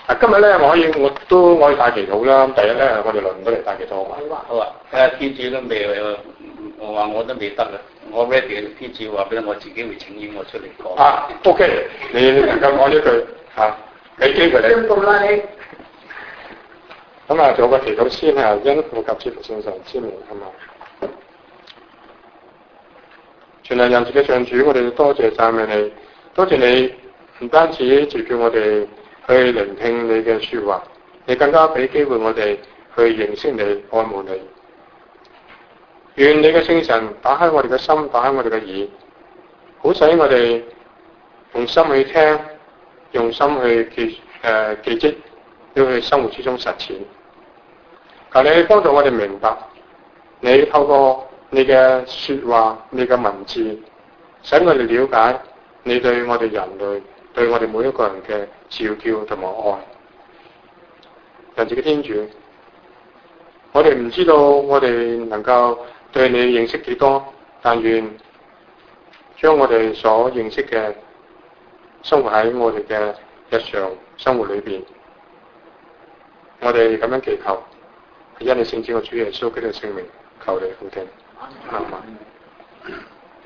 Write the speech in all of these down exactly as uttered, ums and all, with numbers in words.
啊，今日咧我可以我都可以帶祈禱啦。第一咧，我哋輪到嚟帶祈禱好嘛？ 好啊，睇下天主都未，我話我都未得啦。我 ready， 天主話俾我自己會請纓我出嚟講。 啊 ，OK， 你能夠講一句嚇，俾機會你。 進步啦你。 咁啊，做個祈禱先啊，因父及子及聖神之名係嘛？全能仁慈嘅上主，我哋多謝讚美你，多謝你唔單止召叫我哋去聆聽你嘅説話，你更加俾機會我哋去認識你、愛慕你。願你嘅聖神打開我哋嘅心，打開我哋嘅耳，好使我哋用心去聽，用心去記誒、呃、記憶，要去生活之中實踐。求你幫助我哋明白，你透過你嘅説話、你嘅文字，使我哋了解你對我哋人類、對我哋每一個人嘅召叫同埋愛。仁慈嘅天主，我哋唔知道我哋能夠對你認識幾多，但願將我哋所認識嘅生活喺我哋嘅日常生活裏邊。我哋咁樣祈求，係因你聖子嘅主耶穌基督嘅聖名，求你俯聽。阿們。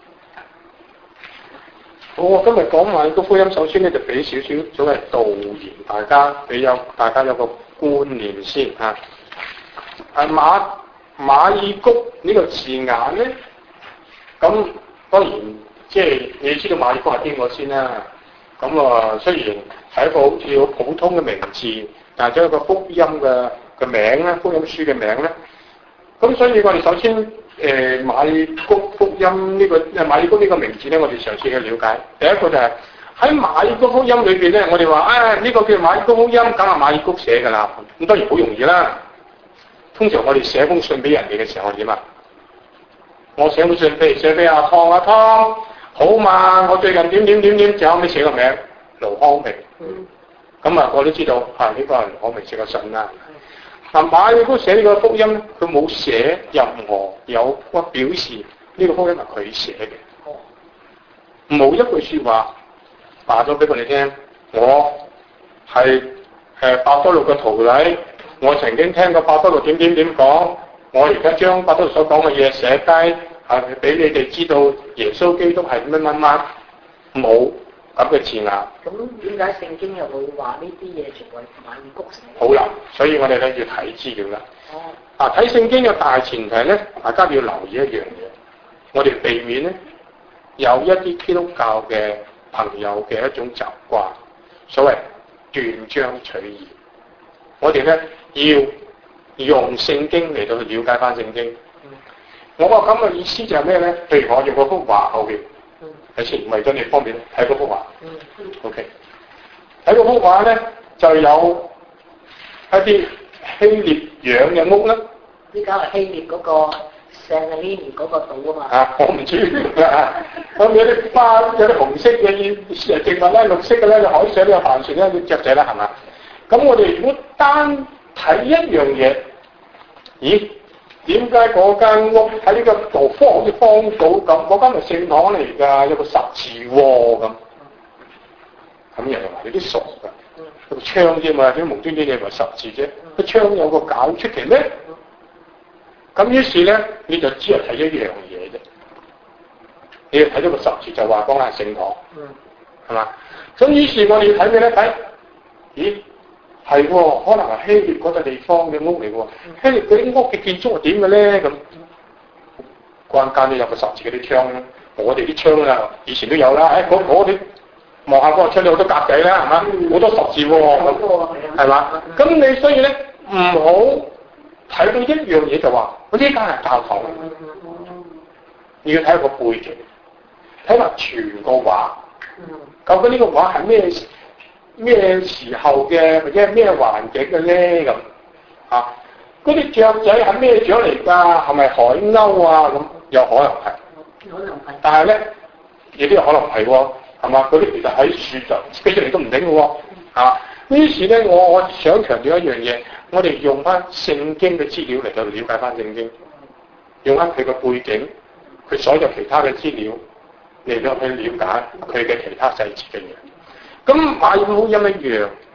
好，我今日講埋個福音，首先咧就俾少少所謂導言，大家俾有大家有個觀念先嚇。啊馬馬爾谷呢個字眼咧，咁當然即係你知道馬爾谷係邊個先啦。咁啊，雖然係一個好似好普通嘅名字，但係將一個福音嘅嘅名咧，福音書嘅名咧，咁所以我哋首先誒、呃、馬爾谷福音呢、這個誒馬爾谷呢個名字咧，我哋嘗試去了解。第一個就係、是、喺馬爾谷福音裏邊咧，我哋話啊呢個叫馬爾谷福音，梗係馬爾谷寫㗎啦。咁當然好容易啦。通常我哋寫封信俾人哋嘅時候點啊？我寫封信俾寫俾阿湯，阿湯好嘛？我最近點點點點，就後尾寫個名盧康明。嗯。咁啊，我都知道啊，呢、這個係盧康明寫個信啦。嗱，馬爾谷寫呢個福音，佢冇寫任何有個表示呢個福音係佢寫嘅。冇一句説話話咗俾我哋聽，我係誒伯多祿嘅徒弟。我曾經聽過伯多祿點點點講，我而家將伯多祿所講嘅嘢寫低，係俾你哋知道耶穌基督係乜乜乜，冇咁嘅字眼。 咁點解聖經又會話呢啲嘢全部係馬爾谷寫？ 好啦，所以我哋咧要睇資料啦。 哦。 啊，睇聖經嘅大前提咧，大家要留意一樣嘢，我哋避免咧有一啲基督教嘅朋友嘅一種習慣，所謂斷章取義。我哋咧要用聖經嚟到去了解翻聖經。嗯、我個咁嘅意思就係咩咧？譬如我用嗰幅畫後邊，係先為咗你方便睇嗰幅畫。嗯嗯、OK，睇嗰幅畫咧就有一啲希臘樣嘅屋啦。 呢個係希臘嗰個聖尼尼嗰個島啊嘛。 啊，我唔知啊。咁有啲花，有啲紅色嘅植物咧，綠色嘅咧，有海水咧，有帆船咧，有雀仔啦，係嘛？咁我哋如果單睇一樣嘢，咦？點解嗰間屋喺呢個度方好似荒島咁？嗰間係聖堂嚟㗎，有個十字喎咁。咁人就話你啲傻㗎，個窗啫嘛，點無端端你話十字啫？個窗有個搞出奇咩？咁於是咧，你就只係睇一樣嘢啫。你要睇到個十字就話講係聖堂，係嘛？咁於是我哋要睇咩咧？睇，咦？係喎，可能係希臘嗰個地方嘅屋嚟喎。希臘嗰啲屋嘅建築係點嘅咧？咁關間都有個十字嗰啲窗啦。我哋啲窗啊，以前都有啦。誒，嗰嗰啲望下嗰個窗有好多格仔啦，係嘛？好多十字喎，咁係嘛？咁你所以咧唔好睇到一樣嘢就話嗰啲間係教堂。你要睇個背景，睇埋全個畫。究竟呢個畫係咩？咩時候嘅或者係咩環境嘅咧咁啊？嗰啲雀仔係咩雀嚟㗎？係咪海鷗啊？咁有可能係， 可能係。但係咧，亦都有可能係喎，係嘛？嗰啲其實喺樹上飛出嚟都唔定嘅喎，啊！於是咧，我我想強調一樣嘢，我哋用翻聖經嘅資料嚟到了解翻聖經，用翻佢嘅背景，佢所有其他嘅資料嚟到去了解佢嘅其他細節嘅嘢。咁馬爾谷福音一樣，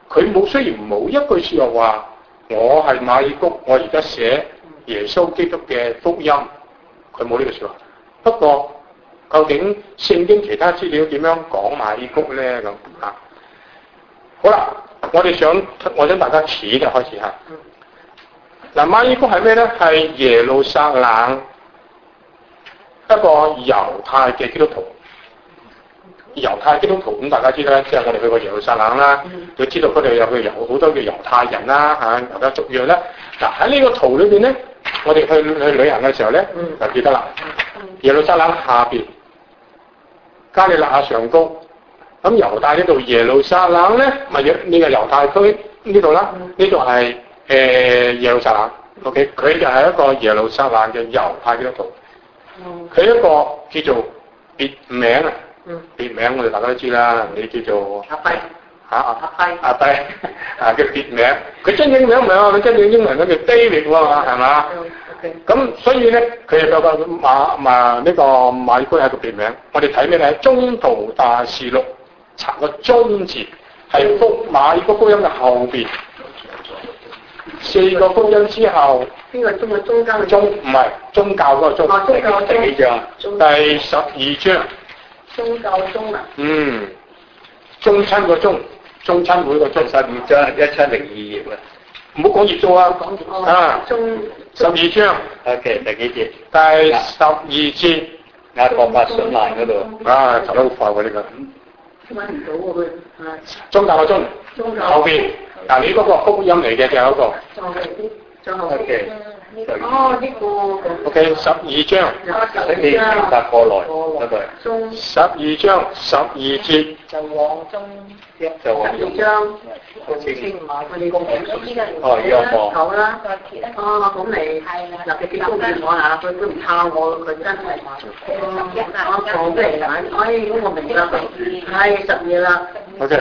佢冇雖然冇一句説話話我係馬爾谷，我而家寫耶穌基督嘅福音，佢冇呢句説話。不過究竟聖經其他資料點樣講馬爾谷咧咁啊？好啦，我哋想我想大家似嘅開始嚇。嗱，馬爾谷係咩咧？係耶路撒冷一個猶太嘅基督徒。猶太基督徒咁大家知啦，即係我哋去過耶路撒冷啦，就知道嗰度有佢有好多嘅猶太人啦嚇，猶太族裔啦。嗱喺呢個圖裏邊咧，我哋去去旅行嘅時候咧，就記得啦。耶路撒冷下邊，加利納亞上高。咁猶大呢度耶路撒冷咧，咪呢呢個猶太區呢度啦，呢度係誒耶路撒冷。OK，佢就係一個耶路撒冷嘅猶太基督徒。佢一個叫做別名啊。嗯，別名我哋大家都知啦，你叫做阿輝嚇阿輝阿輝啊嘅別名，佢真正名唔係啊，佢真正英文嗰叫 David 喎嘛，係嘛？咁所以咧，佢有個馬馬呢個馬爾谷係個別名。我哋睇咩咧？宗徒大事錄查個宗字係福馬爾谷福音嘅後邊，四個福音之後。 邊個宗嘅中間？ 宗唔係宗教嗰個宗。 哦，宗教第幾章？第十二章。 宗教中啊， 嗯，中親個中，中親會個中， 十二章一七零二頁啊， 唔好講頁數啊， 講啊， 中十二章 ，OK，第幾節？ 第十二節， 雅各伯信難嗰度， 啊，查得好快喎呢個， 揾唔到喎佢，係宗教個中，後邊，嗱你嗰個福音嚟嘅就有一個就係啲，就係 OK， 哦呢個 ，OK，十二章， 請你明白過來，嗰度， 中十二章十二節， 就往中約就往十二章，清馬佢哋個名， 哦，約望， 好啦，哦咁你嗱佢幾高見我嚇，佢都唔抄我，佢真係哦，我講嚟啦，哎咁我明啦，係十二啦 OK，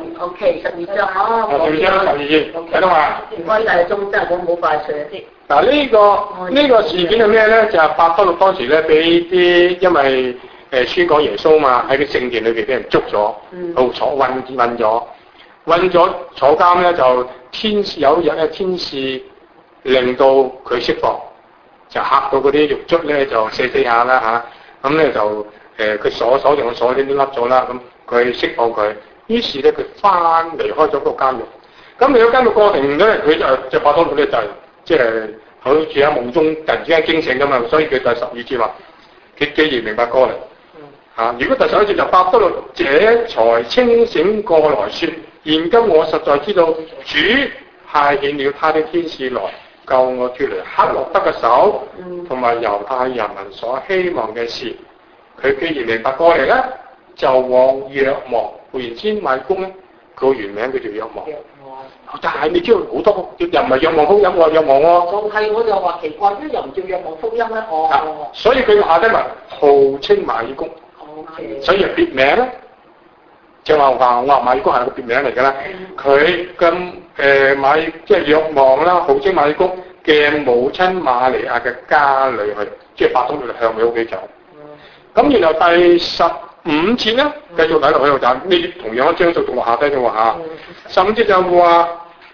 OK 十二章哦， 十二章十二節，睇到嘛？ 唔該曬中真係我冇快脆啲。 嗱呢個呢個事件係咩咧？就係伯多祿當時咧俾啲因為誒宣講耶穌嘛，喺個聖殿裏邊俾人捉咗，到坐韞韞咗，韞咗坐監咧就天使有一日咧天使令到佢釋放，就嚇到嗰啲獄卒咧就死死下啦嚇，咁咧就誒佢鎖鎖定個鎖鏈都甩咗啦，咁佢釋放佢，於是咧佢翻離開咗個監獄，咁離咗監獄過程咧佢就就伯多祿咧就即係好似喺夢中突然之間驚醒㗎嘛，所以佢第十二節話佢既然明白過嚟。啊！如果第十一節就伯多祿這才清醒過來說，現今我實在知道主派遣了他的天使來救我脱離黑落德嘅手，同埋猶太人民所希望嘅事。佢既然明白過嚟咧，就往約望。換言之，馬爾谷咧，佢個原名叫做約望。但係你知道好多又唔係約望福音喎，約望喎。 就係我就話奇怪，點又唔叫約望福音咧？哦、 啊，所以佢下低咪號稱馬爾谷。所以別名咧，就話話我話馬爾谷係個別名嚟㗎啦。佢咁誒馬即係約望啦，號稱馬爾谷嘅母親瑪利亞嘅家裏去，即係伯多祿向佢屋企走。咁、嗯、然後第十五節咧，繼續睇落去就呢啲同樣一張數讀落下低嘅話嚇。十五節就話，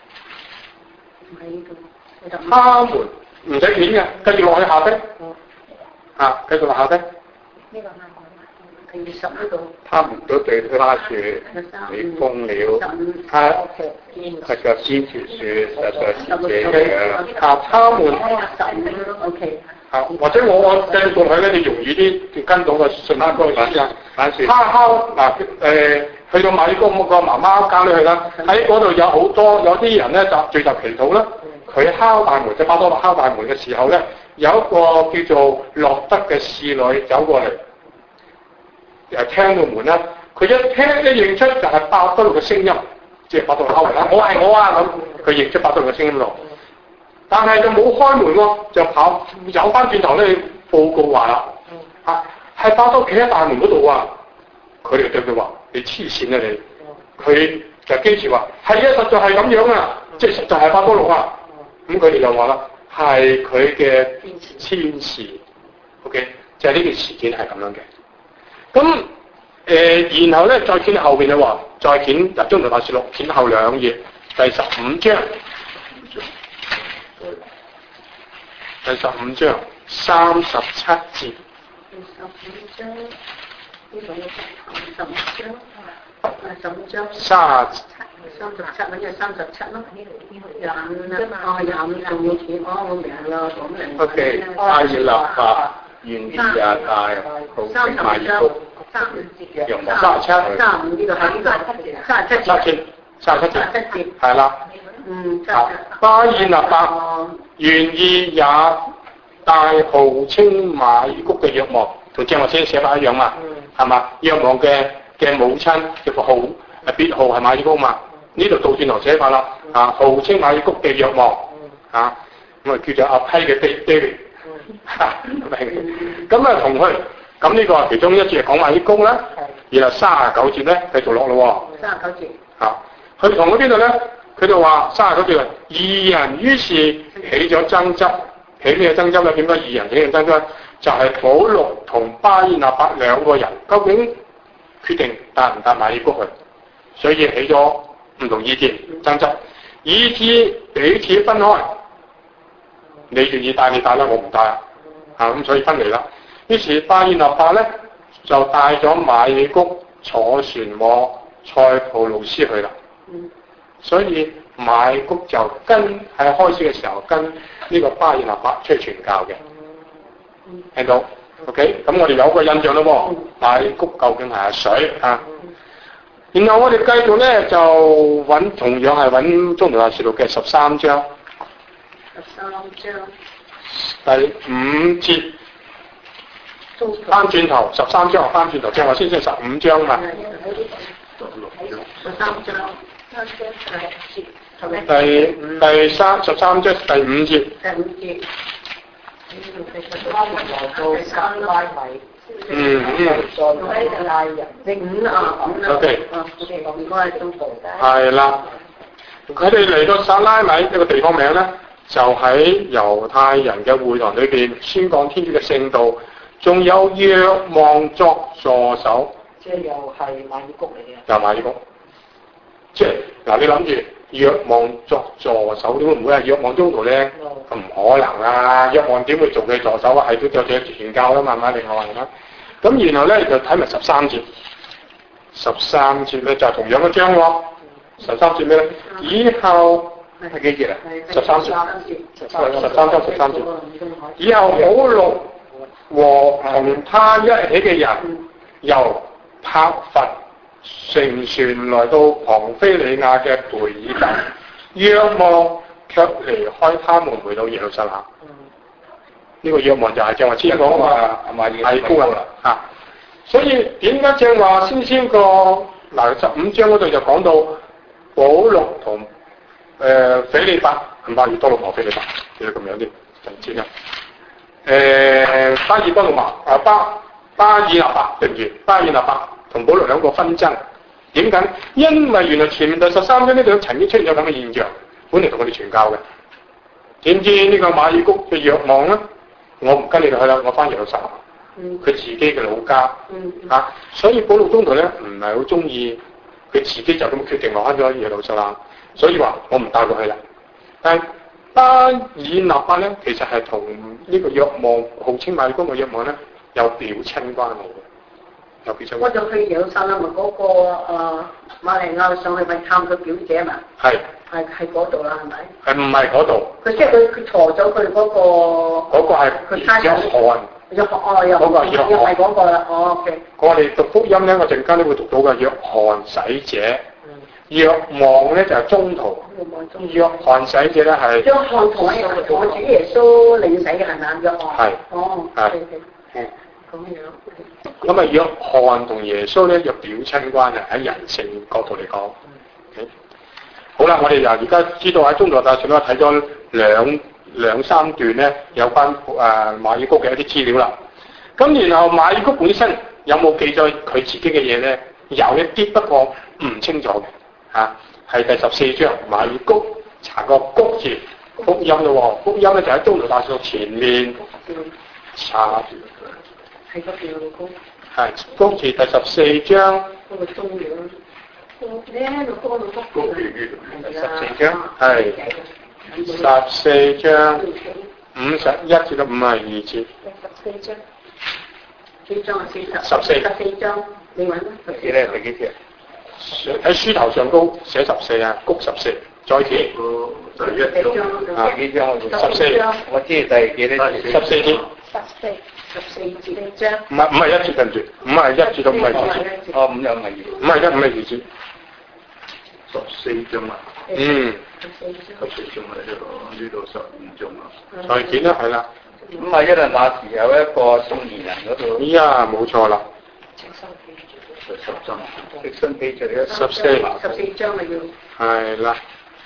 他們唔使片嘅，繼續落去下低。啊，繼續落下低。 二十呢度， 他們都對他説：你瘋了。他他就堅持説：實在是這樣。 啊，他們十五 OK。 啊，或者我我繼續讀佢咧，你容易啲跟到個順翻嗰個意思啊。他敲嗱誒，去到馬爾谷個媽媽家裏去啦，喺嗰度有好多有啲人咧就聚集祈禱啦。佢敲大門，即係伯多祿敲大門嘅時候咧，有一個叫做落德嘅侍女走過嚟。又聽到門啦，佢一聽一認出就係伯多祿嘅聲音，即係伯多祿敲門啦，我係我啊咁，佢認出伯多祿嘅聲音咯。但係就冇開門喎，就跑走翻轉頭咧報告話啦，啊係伯多祿企喺大門嗰度啊，佢哋對佢話：你黐線啊你！佢就堅持話：係啊，實在係咁樣啊，即係實在係伯多祿啊。咁佢哋就話啦：係佢嘅天使 ，OK，就係呢件事件係咁樣嘅。咁誒，然後咧再卷後邊嘅喎，再卷入《宗徒大事錄》，卷後兩頁，第十五章，第十五章三十七節。 第十五章呢度十五章，十五章三十三十七，咪即係三十七咯。廿五啦，哦廿五仲要錢，哦我明啦，講明。 O K， 大熱立法，願意也大，好請買衣谷。 三五節用嘅，三十七，三十五呢度喺呢度，三十七節， 三十七節， 三十七節， 係啦。 嗯， 好，巴以納伯願意也帶號稱買衣谷嘅約望，同正話先寫法一樣嘛，係嘛？約望嘅嘅母親嘅個號，誒別號係買衣谷嘛？呢度倒轉頭寫法啦，啊，號稱買衣谷嘅約望，啊，咁啊叫做阿批嘅 David， 明？咁啊同佢。咁呢個係其中一節係講買衣谷啦，然後三十九節咧繼續落咯喎。三十九節。嚇，佢同嗰邊度咧，佢就話三十九節，二人於是起咗爭執，起咩爭執咧？點解二人起咗爭執？就係、是、保祿同巴爾納伯兩個人，究竟決定帶唔帶買衣谷去，所以起咗唔同意見爭執，以致彼此分開。你願意帶你帶啦，我唔帶啊，啊咁所以分離啦。於是巴爾納伯咧就帶咗買衣谷坐船往塞浦路斯去啦。嗯、所以買衣谷就跟喺開始嘅時候跟呢個巴爾納伯出去傳教嘅。嗯、聽到 ？OK， 咁我哋有個印象咯喎，買衣谷究竟係阿水啊？然後我哋繼續咧就揾同樣係揾《宗徒大事錄》嘅十三章。十三章。第五節。翻轉頭，十三章翻轉頭，正話先先十五章嘛。十三章，第第三十三章第五節。第五節。嗯嗯。第五啊，咁 OK。應該係中部嘅。係啦，佢哋嚟到撒拉米呢個地方名咧，就喺猶太人嘅會堂裏邊宣講天主嘅聖道。仲有若望作助手，即係又係買衣谷嚟嘅，又買衣谷。即係嗱，你諗住若望作助手，點會唔會係若望宗徒咧？咁唔、嗯、可能啦！若望點會做佢助手啊？係都有隻傳教啦，慢慢另外係啦。咁然後咧就睇埋十三節，十三節咧就係同樣嘅章喎。十三節咩咧？以後係幾節啊？十三節，十三章十三節。以後保祿和同他一起嘅人由帕佛乘船來到龐菲利亞嘅貝爾特，若望卻離開他們回到耶路撒冷。呢、嗯、個若望就係正話先講話買衣谷啦嚇。所以點解正話先先個嗱十五章嗰度就講到保祿同誒腓利伯唔怕越多老婆腓利伯，其實咁樣啲就唔知啦。誒、呃、巴爾多魯馬啊巴巴爾納伯對唔住，巴爾納伯同保祿兩個紛爭，點解？因為原來前面第十三章呢度曾經出現咗咁嘅現象，本嚟同我哋傳教嘅，點知呢個買衣谷嘅若望咧，我唔跟你哋去啦，我翻耶路撒冷，佢、嗯、自己嘅老家，嗯嗯、啊，所以保祿宗徒咧唔係好中意，佢自己就咁決定落翻咗耶路撒冷，所以話我唔帶佢去啦，但係巴爾納伯咧，其實係同呢個若望號稱買衣谷嘅若望咧有表親關係嘅，有表親關係。我就去耶路撒冷咪嗰個誒瑪利亞上去咪探佢表姐嘛？係係係嗰度啦，係咪？係唔係嗰度？佢即係佢佢鋤咗佢嗰個。嗰個係佢差咗。約翰。約翰哦，約翰。嗰個約翰。又係嗰個啦，哦 OK。我哋讀福音咧，我陣間都會讀到嘅約翰洗者。若望咧就係宗徒，約翰洗者咧係約翰同我同我主耶穌領洗嘅係咪？約翰係哦係係咁樣。咁啊，約翰同耶穌咧有表親關係，喺人性角度嚟講。Okay? 好啦，我哋由而家知道喺宗徒大事咧睇咗兩兩三段咧有關誒買衣谷嘅一啲資料啦。咁然後買衣谷本身有冇記載佢自己嘅嘢咧？有一啲，不過唔清楚嘅。啊，係第十四章買衣谷，查個谷字，福音咯喎，福音咧就喺宗徒大事錄前面查，係嗰條谷， 係谷詞第十四章。 嗰個中料咧，就多到谷詞十四章係十四章五十一至到五十二節。 十四章，四章啊四十。 十四。 十四章，你揾啦。 幾咧？第幾節？ 喺書頭上高寫十四啊，谷十四，再寫。 十一章啊，幾章？ 十四。 我知第幾咧？ 十四節。 十四。十四節呢章。 唔係唔係一節跟住，五十一至到五十二節。 哦，五有五十二。 五十一五十二節。 十四章啊。 嗯。 十四章。 十四章啊，呢度呢度十五章啊。 再見啦，係啦。 咁啊，一陣那時有一個中年人嗰度。 依家冇錯啦。 十章，直身記住呢十四。 十四章咪要。 係啦。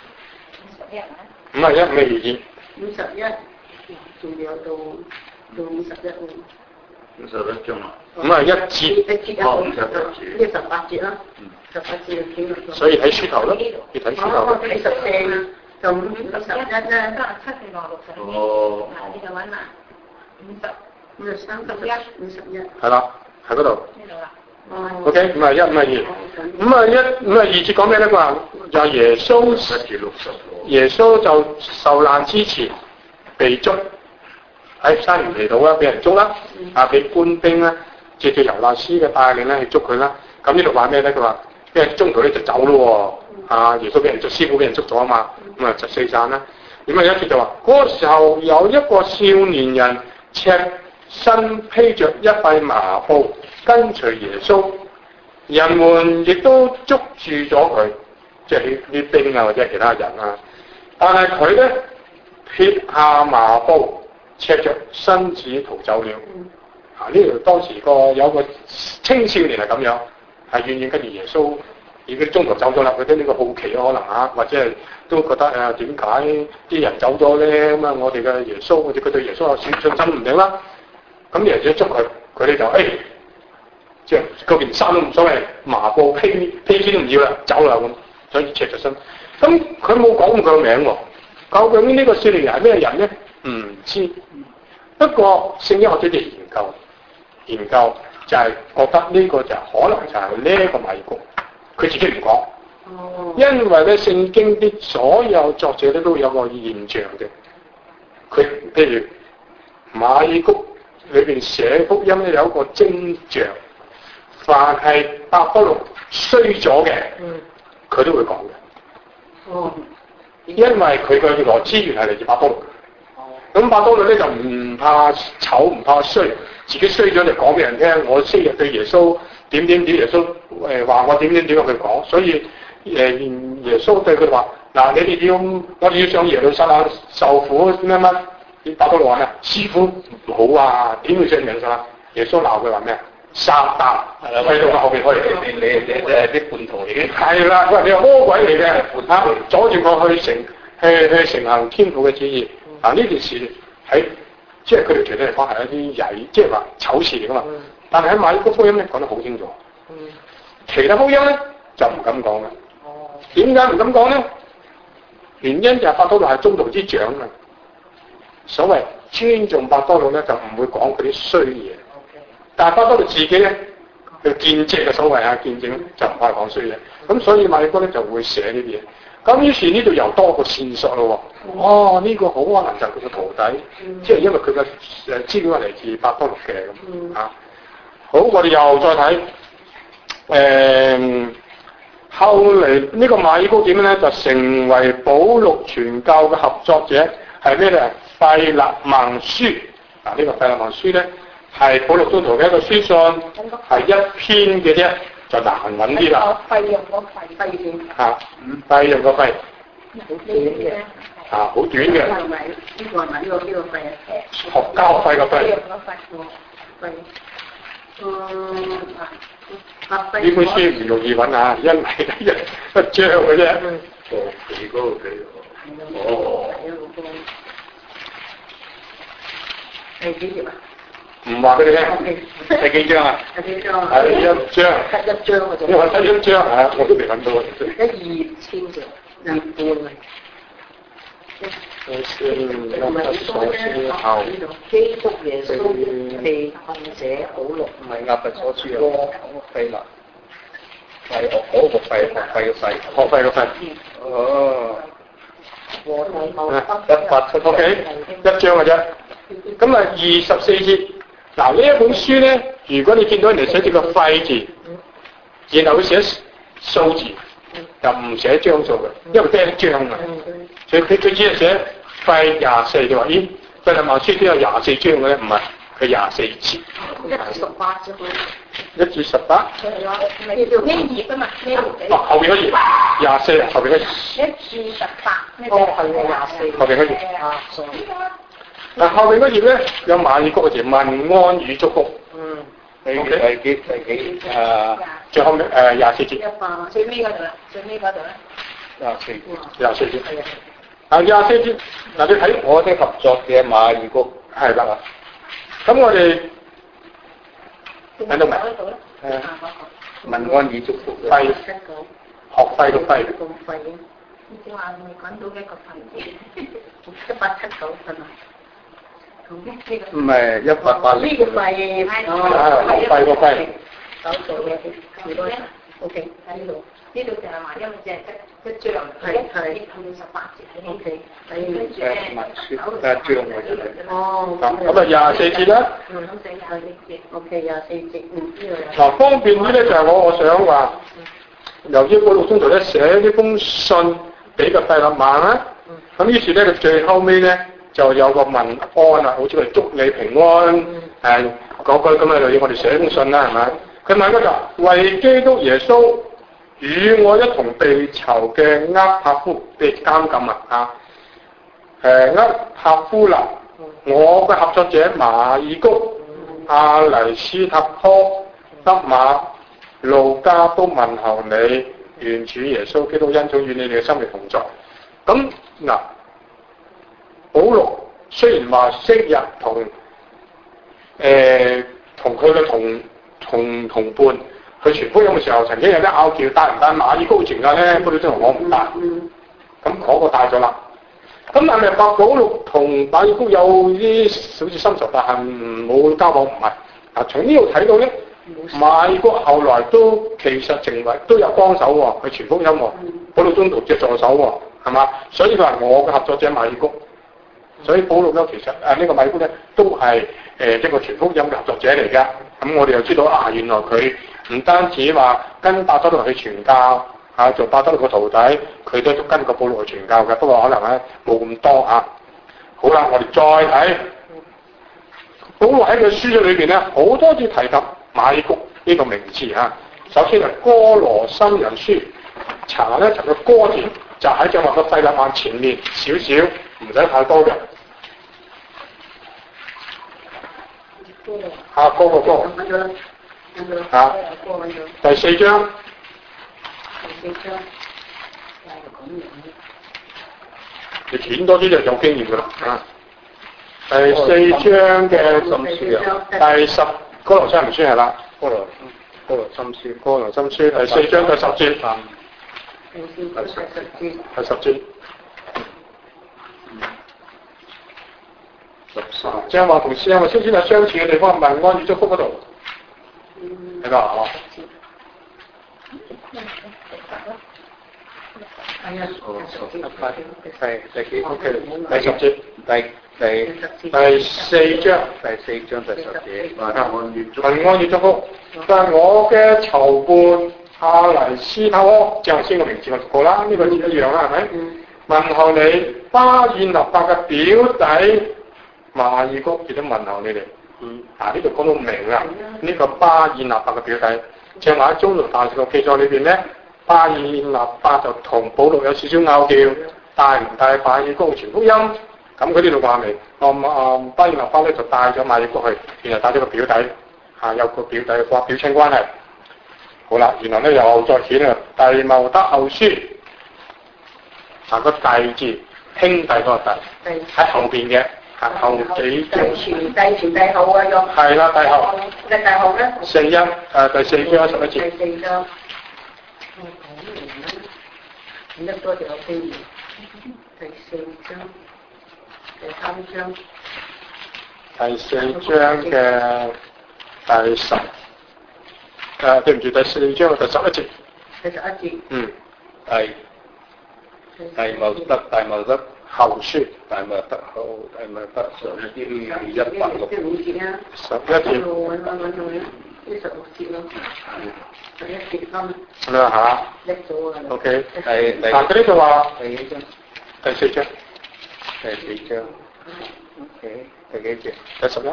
五十一五十二節。 五十一，仲有到到五十一喎。 五十一章啊。 五十一節。 一節啊，五十一，呢十八節啦。十八節就幾多？ 所以睇書頭咯，要睇書頭。 哦，睇十四，就五十一啦。 七四六六十。 哦。 嗱，你就揾啦。五十。 五十三十一，五十一。 係啦，喺嗰度。 呢度啦。 哦。 O K，五十一五十二。五十一五十二節講咩咧？佢話就係耶穌。 一至六十。 耶穌就受難之前被捉，喺山園嚟到啦，俾人捉啦，啊俾官兵咧借住猶大師嘅帶領咧去捉佢啦。咁呢度話咩咧？佢話因為中途咧就走咯喎，啊耶穌俾人捉，師傅俾人捉咗啊嘛，咁啊就四散啦。點解有一節就話嗰個時候有一個少年人赤身披着一塊麻布跟隨耶穌，人們亦都捉住咗佢，即係啲兵啊或者其他人啊。但係佢咧撇下麻布，赤着身子逃走了。啊！呢度當時個有個青少年係咁樣，係遠遠跟住耶穌，已經中途走咗啦。佢都呢個好奇可能嚇，或者係都覺得誒點解啲人走咗咧？咁啊，我哋嘅耶穌，或者佢對耶穌有信信心唔定啦。咁人哋捉佢，佢哋就誒，即係嗰件衫都唔所謂，麻布披披肩都唔要啦，走啦咁，所以赤着身。咁佢冇講佢個名喎，究竟呢個少年人係咩人咧？唔知。不過聖經學者哋研究研究就係覺得呢個就可能就係呢一個米谷，佢自己唔講。哦。因為咧聖經啲所有作者咧都有個現象嘅，佢譬如馬爾谷裏邊寫福音咧有一個徵象，凡係伯多祿衰咗嘅，佢都會講嘅。哦，因為佢嘅來資源係嚟自伯多祿，咁伯多祿咧就唔怕醜唔怕衰，自己衰咗就講俾人聽，我昔日對耶穌點點點，耶穌誒話我點點點去講，所以誒耶穌對佢話嗱，你哋要我哋要上耶路撒冷受苦咩乜？伯多祿話咩？師傅唔好啊，點會上耶路撒冷？耶穌鬧佢話咩？撒旦係啦，去到後邊去， 你你你你係啲叛徒嚟嘅。 係啦，佢話你係魔鬼嚟嘅，嚇阻住我去成去去成行天父嘅旨意。嗱呢件事喺即係佢哋其他地方係一啲曳，即係話醜事嚟噶嘛。但係喺馬爾谷福音咧講得好清楚，其他福音咧就唔敢講嘅。點解唔敢講咧？原因就係伯多祿係宗徒之長啊。所謂尊重伯多祿咧，就唔會講佢啲衰嘢。但係伯多祿自己咧，佢見證嘅所謂啊，見證就唔怕講衰嘢。咁所以馬爾谷咧就會寫呢啲嘢。咁於是呢度又多個線索咯喎。哦，呢、這個好可能就係佢個徒弟，嗯、即係因為佢嘅誒資料係嚟自伯多祿嘅咁嚇。好，我哋又再睇誒、呃，後嚟呢個馬爾谷點咧就成為保祿傳教嘅合作者，係咩咧？費勒孟書嗱，呢、這個費勒孟書咧。係保祿宗徒嘅一個書信，係一篇嘅啫，就難揾啲啦。 費用個費費點？ 嚇，費用個費。 好短嘅。 嚇，好短嘅。 係咪？呢個係咪呢個呢個費啊？ 學交費個費。 費用個費。費。嗯。啊。 呢本書唔容易揾啊，因為一一張嘅啫。 哦，幾高幾高。哦。 係幾頁啊？ 唔話俾你聽，係幾張啊？ 係幾張啊？ 係一張， 得一張嘅啫。 你話得一張啊？我都未揾到。 一二千嘅，二半嘅。 先得不所思後， 基督耶穌被控者保祿， 唔係壓不所思啊，費啦，費學嗰個費學費嘅費， 學費個費。 哦， 一百七 OK， 一張嘅啫。咁啊，二十四節，嗱呢一本書咧，如果你見到人哋寫住個費字，然後佢寫數字，就唔寫張數嘅，因為得一張啊。所以佢佢只係寫費廿四，就話咦，費納曼書都有廿四張嘅咧，唔係佢廿四節。 一至十八啫一至十八。 係啊，咪叫咩頁啊嘛？咩頁？ 哦，後邊嗰頁廿四，後邊嗰頁。 一至十八。 哦，係喎，廿四。 後邊嗰頁。 啊，sorry。 嗱，後邊嗰頁咧有馬爾谷嘅字，問安與祝福。 嗯。 第第幾第幾誒？ 最後尾誒廿四節。 一百。 最尾嗰度啦，最尾嗰度咧。 廿四。 廿四節。啊，廿四節，嗱你睇我的合作嘅馬爾谷係啦。咁我哋睇到未？誒， 問安與祝福嘅。 費學費個費。 咁費嘅。 你正話未講到嘅一個費字。 一百七九係嘛？ 唔係一百八零。 呢個費啊，學費個費。 搞錯嘅，唔該。O K，喺呢度。 呢度就係話，因為只係得一張， 係係一到十八節。 O K，第二跟住誒咧， 文書誒張嘅就係。 哦， 咁啊廿四節啦。 嗯， 咁寫廿四節。 O K，廿四節，嗯，呢個嗱，方便啲咧就係我我想話，由於保祿宗徒咧寫呢封信俾個費納曼啦，咁於是咧佢最後尾咧就有個問安啦，好似佢祝你平安，誒嗰句咁啊就要我哋寫封信啦，係咪？佢問嗰就為基督耶穌與我一同被囚嘅厄帕夫被監禁啊，啊誒厄帕夫拿，我嘅合作者馬爾谷、阿黎斯塔托、德馬、路加都問候你，願主耶穌基督恩寵與你哋嘅心靈同在。咁嗱，保祿雖然話昔日同誒同佢嘅同同同伴去傳福音嘅時候，曾經有啲拗撬，帶唔帶馬爾谷傳教咧？保祿宗徒我唔帶，咁嗰個帶咗啦。咁但係保祿同馬爾谷有啲好似深仇大恨，冇交往唔係。嗱，從呢度睇到咧，馬爾谷後來都其實成為都有幫手喎，去傳福音喎，保祿宗徒嘅助手喎，係嘛？所以佢話我嘅合作者馬爾谷，所以保祿咧其實誒、啊這個、呢個馬爾谷咧都係誒一個傳福音嘅合作者嚟㗎。咁我哋又知道啊，原來佢唔單止話跟伯多祿去傳教嚇，做伯多祿個徒弟，佢都跟個保祿去傳教嘅。不過可能咧冇咁多嚇。好啦，我哋再睇保祿喺佢書裏邊咧，好多次提及馬爾谷呢個名字嚇。首先係哥羅森人書，查咧就個哥字就喺正話個費納曼前面少少，唔使太多嘅。啊，哥個哥。啊，第四章。 第四章。 你轉多啲就有經驗㗎啦。啊，第四章嘅心書啊， 第十哥羅森人書係啦。 哥羅哥羅心書， 哥羅森書第四章嘅十節。 第十節。 第十節。 十三。 即係話同師兄嘅先先係相似嘅地方，問安與祝福嗰度。係嘛？哦。 係啊。 係第幾 O K，第十節。 第第第四章。 第四章第十節。 問安與祝福。問安與祝福。但係我嘅囚伴阿黎斯塔柯，即係先個名字我讀過啦，呢、這個字一樣啦，係咪？問候你巴爾納伯嘅表弟馬爾谷，亦都問候你哋。嗯，啊呢度講到明啦，呢、這個巴爾納伯嘅表弟，正話喺《宗徒大事錄》記載裏邊咧，巴爾納伯就同保祿有少少拗撬，帶唔帶馬爾谷傳福音？咁佢呢度話明，啊啊巴爾納伯咧就帶咗馬爾谷去，然後帶咗個表弟，啊有個表弟嘅關表親關係。好啦，原來咧又再顯啊，弟茂德後書，啊個弟字兄弟嗰個弟喺後邊嘅。啊，後幾章？ 第前第前第後啊，用。 係啦，第後。 第第後咧？ 四一誒、呃、第四章十一節。 第四章。我講完啦，咁得多就有經驗。第四章。 第三章。 第四章嘅第十，誒對唔住，第四章嘅第十一節。 第十一節。 嗯。 第大茂德大茂德後書， 大茂德後大茂德上啲一百六。 即係五節啦。 十一節。 揾揾揾揾呢十六節咯。十一節啦。 咁啊嚇。 叻咗啊。 O K。 第第。 嗱，嗰啲就話第幾章？ 第四章。 第四章。O K。第幾節？ 第十一。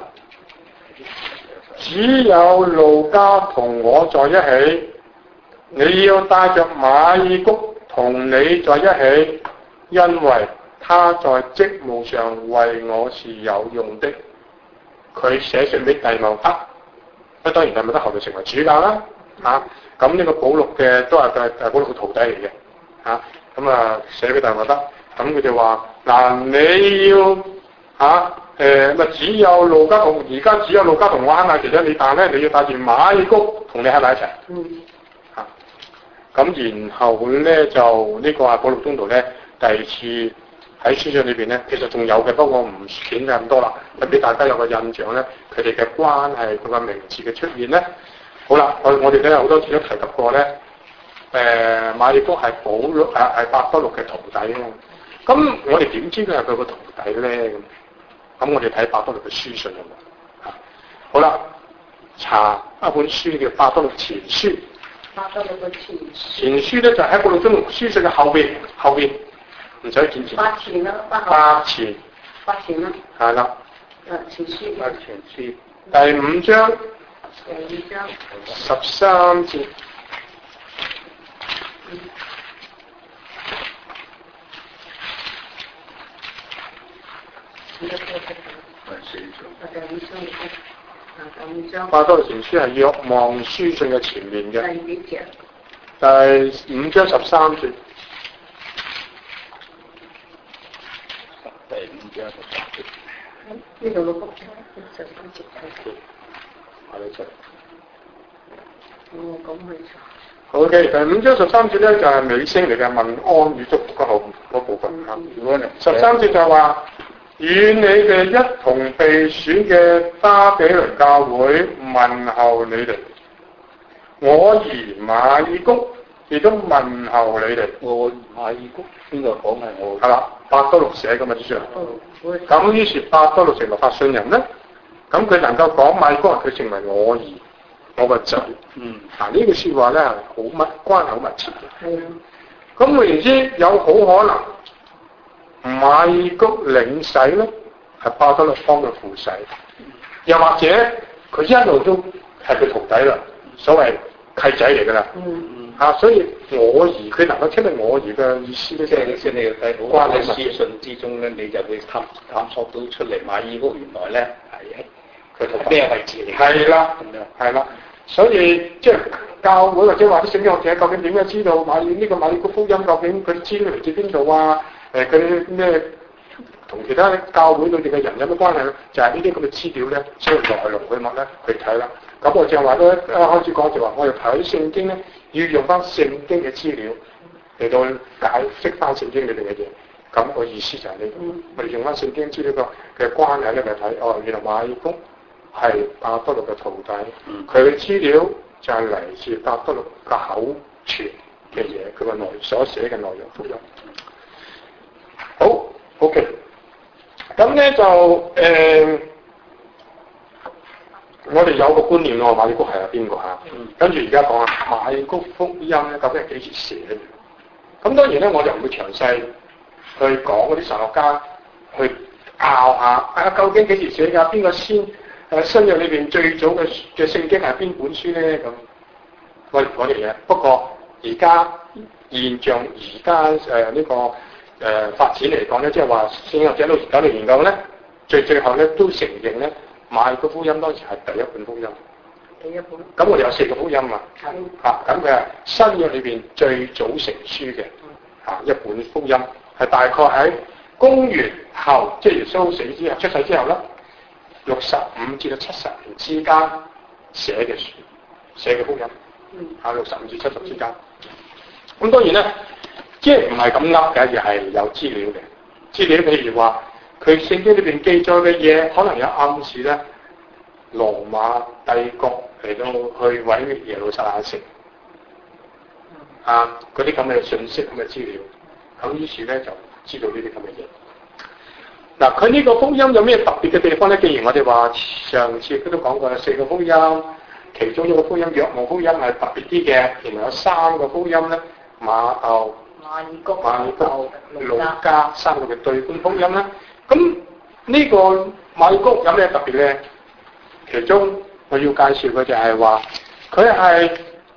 只有路加同我在一起，你要帶着馬爾谷同你在一起，因為他在職務上為我是有用的。佢寫信俾弟茂德，咁當然弟茂德後來成為主教啦。嚇，咁呢個保祿嘅都係誒誒保祿嘅徒弟嚟嘅。嚇，咁啊寫俾弟茂德，咁佢就話嗱，你要嚇。誒咪、呃、只有路加同而家只有路加同我喺埋，其實你但咧你要帶住馬爾谷同你喺埋一齊。嗯。嚇、啊，咁然後咧就、這個、呢個阿保祿宗徒咧第二次喺書信裏邊咧，其實仲有嘅，不過我唔顯咁多啦，就俾大家有個印象咧，佢哋嘅關係佢個名字嘅出現咧，好啦，我我哋咧好多次都提及過咧，誒、呃、馬爾谷係保祿誒係伯多祿嘅徒弟啊，咁我哋點知佢係佢個徒弟咧？咁我哋睇伯多祿嘅書信有冇？啊，好啦，查一本書叫《伯多祿前書》。 伯多祿嘅前書。 前書咧就喺保祿宗徒書信嘅後邊，後邊唔使見前。 八前啦， 八前。 八前啦。 係啦。 誒前書。 八前書。 第五章。 第五章。 十三節。嗯伯多祿前書係若望書信嘅前面嘅。 第幾節？ 第五章十三節。 第五章十三節。 呢度個福音十三節。 係呢出。 我講佢錯。 好嘅，第五章十三節咧就係尾聲嚟嘅，問安與祝福嗰後嗰部分嚇。十三節就係話。與你哋一同被選嘅巴比倫教會問候你哋，我兒馬爾谷亦都問候你哋。 我馬爾谷邊個講係我？ 係啦，伯多祿寫嘅嘛，之上。咁於是伯多祿成為發信人咧，咁佢能夠講馬爾谷，佢成為我兒，我個仔。嗯。嗱、啊、呢句説話咧係好密關係好密切嘅。係啊。咁換言之，有好可能。馬爾谷領洗咧，係伯多祿幫佢扶洗，又或者佢一路都係佢徒弟啦，所謂契仔嚟噶啦。嗯嗯。嚇、啊，所以我兒佢能夠聽到我兒嘅意思咧，即係即係你要睇好關係書信之中咧，你就會探探索到出嚟馬爾谷原來咧係佢同咩位置嚟？係啦，係啦，所以即係教會或者話啲聖經學者究竟點樣知道馬爾呢個馬爾谷福音究竟佢資料嚟自邊度啊？誒佢咩同其他教會裏邊嘅人有咩關係咧？就係、是、呢啲咁嘅資料咧，需要來龍去脈咧去睇啦。咁我就話咧，一開始講就話，我哋睇聖經咧，要用翻聖經嘅資料嚟到解釋翻聖經裏邊嘅嘢。咁個意思就係呢、這個，嗯、我哋用翻聖經資料個嘅關係咧嚟睇，哦，原來馬爾谷係伯多祿嘅徒弟，佢嘅、嗯、資料就係嚟自伯多祿嘅口傳嘅嘢，佢個內所寫嘅內容福音。好 ，OK，咁咧就誒、呃，我哋有個觀念咯，馬爾谷係啊邊個嚇？嗯、跟住而家講下馬爾谷福音咧，究竟係幾時寫嘅？咁當然咧，我就唔會詳細去講嗰啲神學家去拗下啊，究竟幾時寫㗎？邊個先？誒、啊、新約裏邊最早嘅嘅聖經係邊本書咧？咁我哋講啲嘢。不過而家現象，而家誒呢個。誒、呃、發展嚟講咧，即係話聖經學者到而家嚟研究咧，最最後咧都承認咧，馬爾谷福音當時係第一本福音。第一本。咁我哋有四個福音啊。係、嗯。嚇，咁佢係新約裏邊最早成書嘅嚇、啊、一本福音，係大概喺公元後，即係耶穌死之後出世之後啦，六十五至到七十年之間寫嘅書，寫嘅福音。嗯。嚇，六十五至七十之間。咁當然咧。即係唔係咁噏嘅，而係有資料嘅資料。譬如話， 佢聖經裏邊記載嘅嘢，可能有暗示咧，羅馬帝國嚟到去毀滅耶路撒冷城，啊，嗰啲咁嘅信息咁嘅資料，咁於是咧就知道呢啲咁嘅嘢。嗱，佢呢個福音有咩特別嘅地方咧？既然我哋話上次都講過四個福音，其中一個福音若望福音係特別啲嘅，然後有三個福音咧，馬竇、 馬爾谷、 馬爾谷、路加三個嘅對觀福音啦。咁呢個馬爾谷有咩特別咧？其中我要介紹嘅就係話，佢係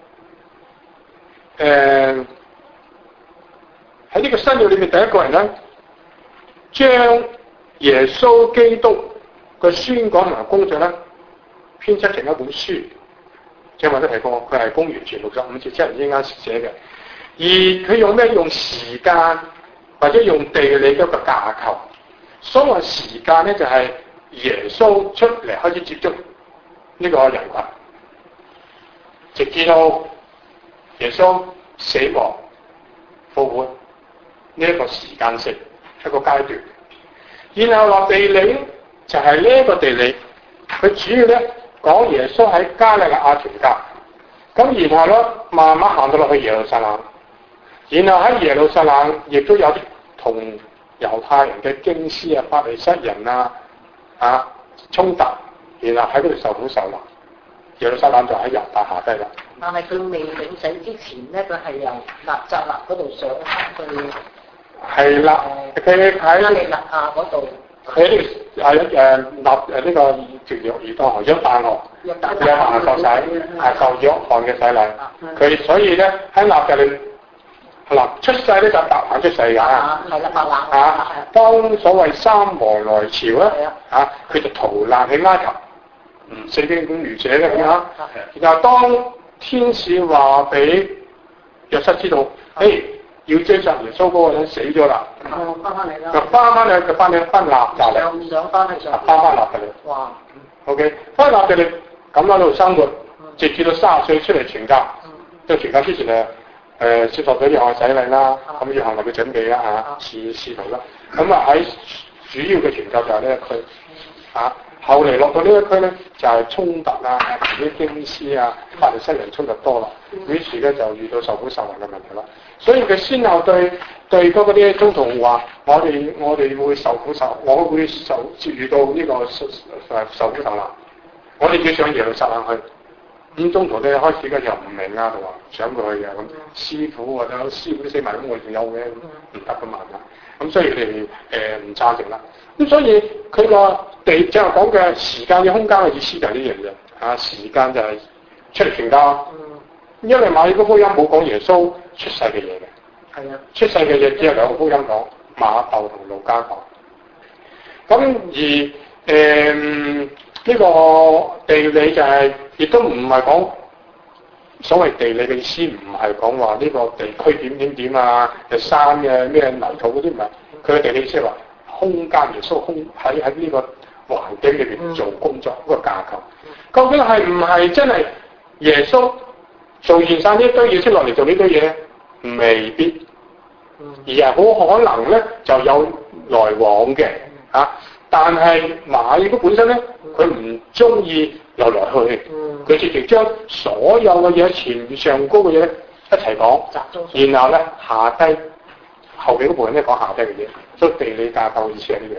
誒喺呢個新約裏面第一個人咧，將耶穌基督嘅宣講同埋工作咧編輯成一本書。正話都提過，佢係公元前六十五至七十年之間寫嘅。而佢用咩？用時間或者用地理嘅一個架構。所謂時間咧，就係、是、耶穌出嚟開始接觸呢個人群，直至到耶穌死亡復活呢一個時間性一個階段。然後落地理就係呢一個地理，佢主要咧講耶穌喺加利亞傳教，咁然後咧慢慢行到落去耶路撒冷，然後喺耶路撒冷亦都有啲同猶太人嘅經師啊、法利塞人啊啊衝突，然後喺嗰度受苦受難。耶路撒冷就喺猶大下低啦。 但係佢未領洗之前咧，佢係由納匝肋嗰度上翻去。係啦，佢喺加利納亞嗰度。 佢係誒納誒呢個條約而當河約旦河，約旦河受洗，係受約翰嘅洗禮。佢所以咧喺納嘅裏嗱出世咧就白冷出世㗎。係啦，白冷。啊，當所謂三王來朝咧，啊佢就逃難喺埃及。嗯，聖經咁如寫嘅咁啊。然後當天使話俾約瑟知道，誒。要追殺耶穌嗰個人死咗啦， 哦，翻翻嚟啦， 就翻翻去，就翻去翻納匝肋， 唔想翻去上， 翻翻納匝肋。哇 ，OK， 翻納匝肋咁喺度生活，嗯、直至到三十歲出嚟傳教，即係傳教之前誒誒接受咗約翰洗禮啦，咁約翰為佢準備啦嚇，使使徒啦，咁啊喺主要嘅傳教就係呢一區，嚇、啊，後嚟落到呢一區咧就係、是、衝突啊，啲經師啊、法利塞人衝突多啦，於是咧就遇到受苦受難嘅問題啦。所以佢先後對對嗰啲宗徒話：我哋我哋會受苦受，我會受遇到呢、這個受受苦受難。我哋要上耶路撒冷去。咁宗徒咧開始嘅又唔明啊，同話想佢去嘅咁，師傅或者師傅都死埋，咁我仲有嘅，唔得咁慢啦。咁所以佢哋誒唔贊成啦。咁所以佢個地即係講嘅時間嘅空間嘅意思就係呢樣嘢。啊，時間就係出嚟傳教。因為馬爾谷福音冇講耶穌出世嘅嘢嘅，係啊，出世嘅嘢只有兩個福音講，馬竇同路加講。咁而誒呢、呃這個地理就係、是，亦都唔係講所謂地理嘅意思，唔係講話呢個地區點點點啊，嘅山嘅咩泥土嗰啲唔係，佢嘅地理意思係話空間耶穌空喺喺呢個環境裏邊做工作嗰、嗯、個架構，究竟係唔係真係耶穌？做完晒呢一堆嘢出落嚟做呢堆嘢，未必，而係好可能咧就有來往嘅嚇、啊。但係馬爾谷本身咧，佢唔中意來來去，佢直接將所有嘅嘢前上高嘅嘢咧一齊講，然後咧下低後邊嗰部分咧講下低嘅嘢，所以地理架構意思係呢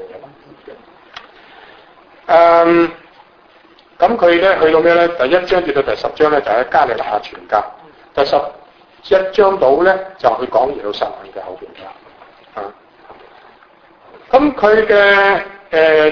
樣嘢。嗯。咁佢咧去到咩咧？第一章至到第十章咧就喺加利亞傳教，第十一章到咧就去講耶路撒冷嘅後邊嘅，啊，咁佢嘅誒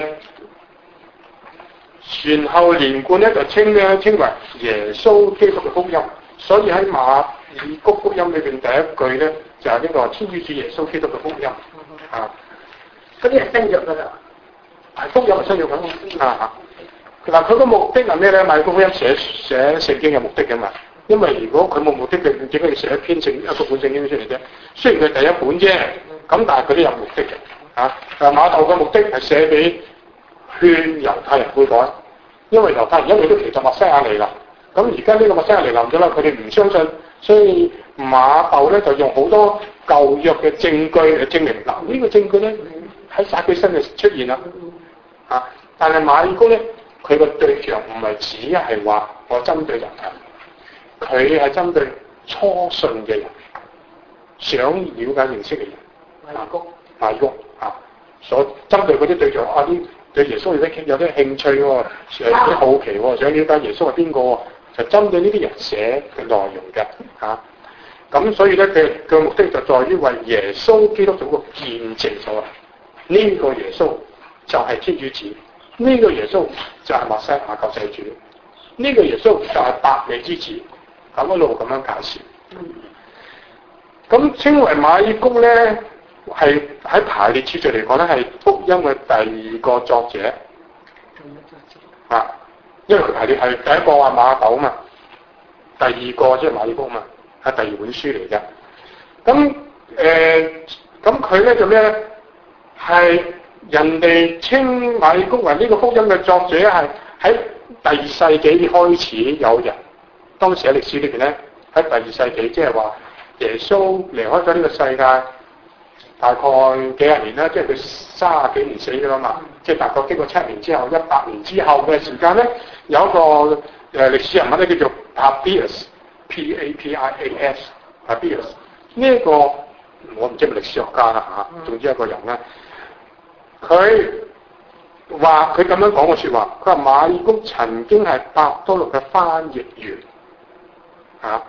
前後連貫咧就稱咧稱為耶穌基督嘅福音，所以喺馬爾谷福音裏邊第一句咧就係、是、呢個天主子耶穌基督嘅福音，啊， 嗰啲係新約㗎啦， 係福音係新約咁啊。嗱，佢個目的係咩咧？馬爾谷福音寫寫聖經嘅目的㗎嘛？因為如果佢冇目的嘅，點解要寫一篇聖一個本聖經出嚟啫？雖然佢第一本啫，咁但係佢都有目的嘅。嚇、啊，誒馬竇嘅目的係寫俾勸猶太人悔改，因為猶太人因為都期待默西亞嚟啦。咁而家呢個默西亞嚟臨咗啦，佢哋唔相信，所以馬竇咧就用好多舊約嘅證據嚟證明嗱，呢、這個證據咧喺撒佢身嘅出現啦。啊！但係馬爾谷咧，佢個對象唔係只係話我針對人群，佢係針對初信嘅人，想了解認識嘅人。馬爾谷，馬爾谷啊，所針對嗰啲對象啊，啲對耶穌有啲有啲興趣喎，有啲好奇喎，想了解耶穌係邊個喎，就針對呢啲人寫嘅內容嘅嚇。咁、啊、所以咧，佢嘅目的就在於為耶穌基督做個見證咗啊！呢、這個耶穌就係天主子，呢、這個耶穌就係默西亞救世主，呢、這個耶穌就係百里之子，咁一路咁樣介紹。咁稱為馬爾谷咧，係喺排列次序嚟講咧，係福音嘅第二個作者。啊，因為佢排列係第一個係馬竇嘛，第二個即係馬爾谷嘛，係第二本書嚟嘅。咁誒，咁佢咧做咩咧？係人哋稱馬爾谷為呢個福音嘅作者，係喺第二世紀開始有人，當時喺歷史裏邊咧，喺第二世紀即係話耶穌離開咗呢個世界，大概幾十年啦，即係佢三十幾年死㗎啦嘛，即係大概經過七年之後，一百年之後嘅時間咧，有一個誒、呃、歷史人物咧叫做 Papias，P A P I A S，Papias 呢一個我唔知係咪歷史學家啦嚇，總之一個人咧。佢話佢咁樣講嘅説話，佢話馬爾谷曾經係伯多祿嘅翻譯員，嚇